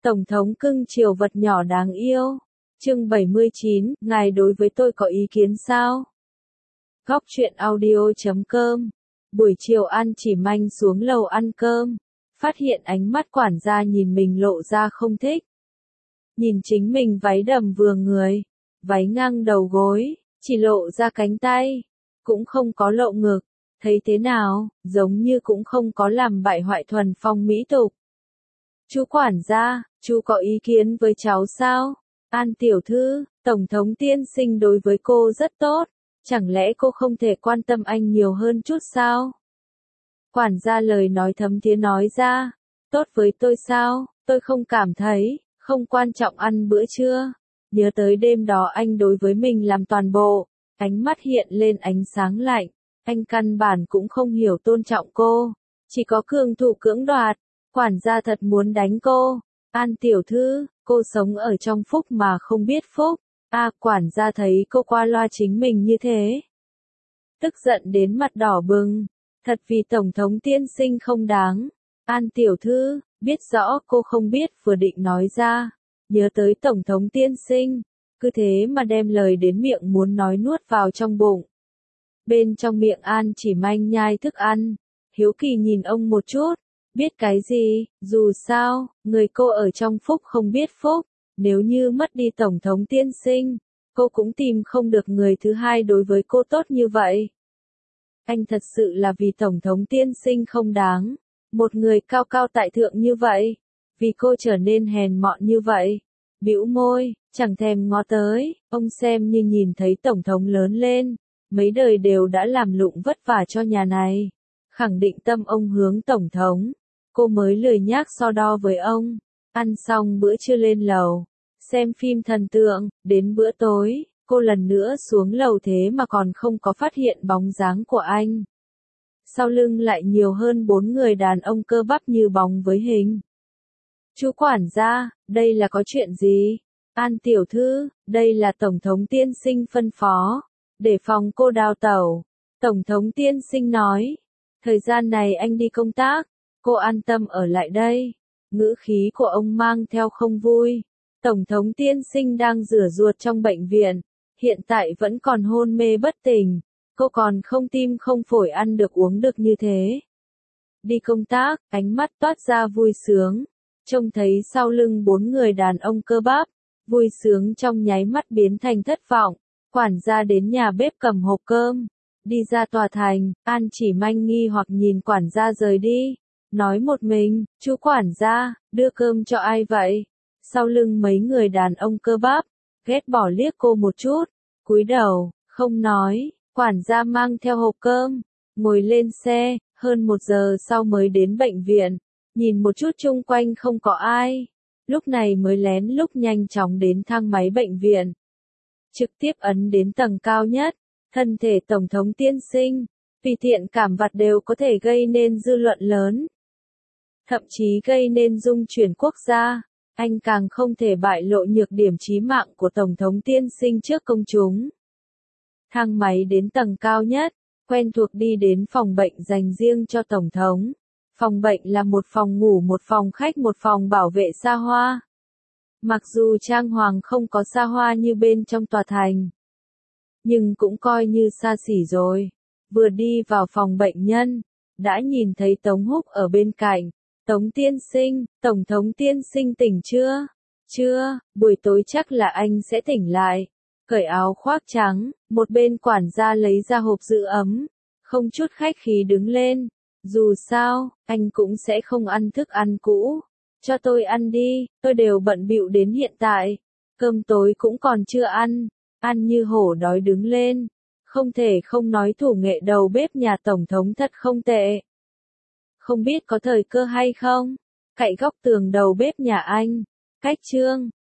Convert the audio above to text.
Tổng thống cưng chiều vật nhỏ đáng yêu. Chương 79, ngài đối với tôi có ý kiến sao? Góc truyện audio.com. Buổi chiều An Chỉ Manh xuống lầu ăn cơm, phát hiện ánh mắt quản gia nhìn mình lộ ra không thích. Nhìn chính mình váy đầm vừa người, váy ngang đầu gối, chỉ lộ ra cánh tay, cũng không có lộ ngực, thấy thế nào, giống như cũng không có làm bại hoại thuần phong mỹ tục. Chú quản gia, chú có ý kiến với cháu sao? An tiểu thư, Tổng thống tiên sinh đối với cô rất tốt, chẳng lẽ cô không thể quan tâm anh nhiều hơn chút sao? Quản gia lời nói thấm thía nói ra, tốt với tôi sao, tôi không cảm thấy, không quan trọng ăn bữa trưa. Nhớ tới đêm đó anh đối với mình làm toàn bộ, ánh mắt hiện lên ánh sáng lạnh, anh căn bản cũng không hiểu tôn trọng cô, chỉ có cường thủ cưỡng đoạt, quản gia thật muốn đánh cô. An tiểu thư, cô sống ở trong phúc mà không biết phúc. Quản gia thấy cô qua loa chính mình như thế, tức giận đến mặt đỏ bừng, thật vì Tổng thống tiên sinh không đáng. An tiểu thư, biết rõ cô không biết vừa định nói ra, nhớ tới Tổng thống tiên sinh, cứ thế mà đem lời đến miệng muốn nói nuốt vào trong bụng. Bên trong miệng An Chỉ Manh nhai thức ăn, hiếu kỳ nhìn ông một chút, biết cái gì, dù sao, người cô ở trong phúc không biết phúc, nếu như mất đi Tổng thống tiên sinh, cô cũng tìm không được người thứ hai đối với cô tốt như vậy. Anh thật sự là vì Tổng thống tiên sinh không đáng, một người cao cao tại thượng như vậy, vì cô trở nên hèn mọn như vậy. Bĩu môi, chẳng thèm ngó tới, ông xem như nhìn thấy Tổng thống lớn lên, mấy đời đều đã làm lụng vất vả cho nhà này. Khẳng định tâm ông hướng Tổng thống, cô mới lười nhác so đo với ông. Ăn xong bữa trưa lên lầu, xem phim thần tượng, đến bữa tối, cô lần nữa xuống lầu thế mà còn không có phát hiện bóng dáng của anh. Sau lưng lại nhiều hơn 4 người đàn ông cơ bắp như bóng với hình. Chú quản gia, đây là có chuyện gì? An tiểu thư, đây là Tổng thống tiên sinh phân phó, để phòng cô đào tẩu. Tổng thống tiên sinh nói, thời gian này anh đi công tác, cô an tâm ở lại đây. Ngữ khí của ông mang theo không vui. Tổng thống tiên sinh đang rửa ruột trong bệnh viện, hiện tại vẫn còn hôn mê bất tỉnh, cô còn không tim không phổi ăn được uống được như thế. Đi công tác, ánh mắt toát ra vui sướng, trông thấy sau lưng 4 người đàn ông cơ bắp, vui sướng trong nháy mắt biến thành thất vọng. Quản gia đến nhà bếp cầm hộp cơm, đi ra tòa thành. An Chỉ Manh nghi hoặc nhìn quản gia rời đi, nói một mình, chú quản gia, đưa cơm cho ai vậy? Sau lưng mấy người đàn ông cơ bắp, ghét bỏ liếc cô một chút, cúi đầu, không nói. Quản gia mang theo hộp cơm, ngồi lên xe, hơn 1 giờ sau mới đến bệnh viện, nhìn một chút chung quanh không có ai, lúc này mới lén lúc nhanh chóng đến thang máy bệnh viện. Trực tiếp ấn đến tầng cao nhất, thân thể Tổng thống tiên sinh, vì thiện cảm vặt đều có thể gây nên dư luận lớn. Thậm chí gây nên dung chuyển quốc gia, anh càng không thể bại lộ nhược điểm chí mạng của Tổng thống tiên sinh trước công chúng. Thang máy đến tầng cao nhất, quen thuộc đi đến phòng bệnh dành riêng cho Tổng thống. Phòng bệnh là một phòng ngủ, một phòng khách, một phòng bảo vệ xa hoa. Mặc dù trang hoàng không có xa hoa như bên trong tòa thành, nhưng cũng coi như xa xỉ rồi. Vừa đi vào phòng bệnh nhân, đã nhìn thấy Tống Húc ở bên cạnh. Tống tiên sinh, Tổng thống tiên sinh tỉnh chưa? Chưa, buổi tối chắc là anh sẽ tỉnh lại. Cởi áo khoác trắng, một bên quản gia lấy ra hộp giữ ấm, không chút khách khí đứng lên. Dù sao, anh cũng sẽ không ăn thức ăn cũ. Cho tôi ăn đi, tôi đều bận bịu đến hiện tại. Cơm tối cũng còn chưa ăn. Ăn như hổ đói đứng lên. Không thể không nói thủ nghệ đầu bếp nhà Tổng thống thật không tệ. Không biết có thời cơ hay không? Cạnh góc tường đầu bếp nhà anh, cách Trương,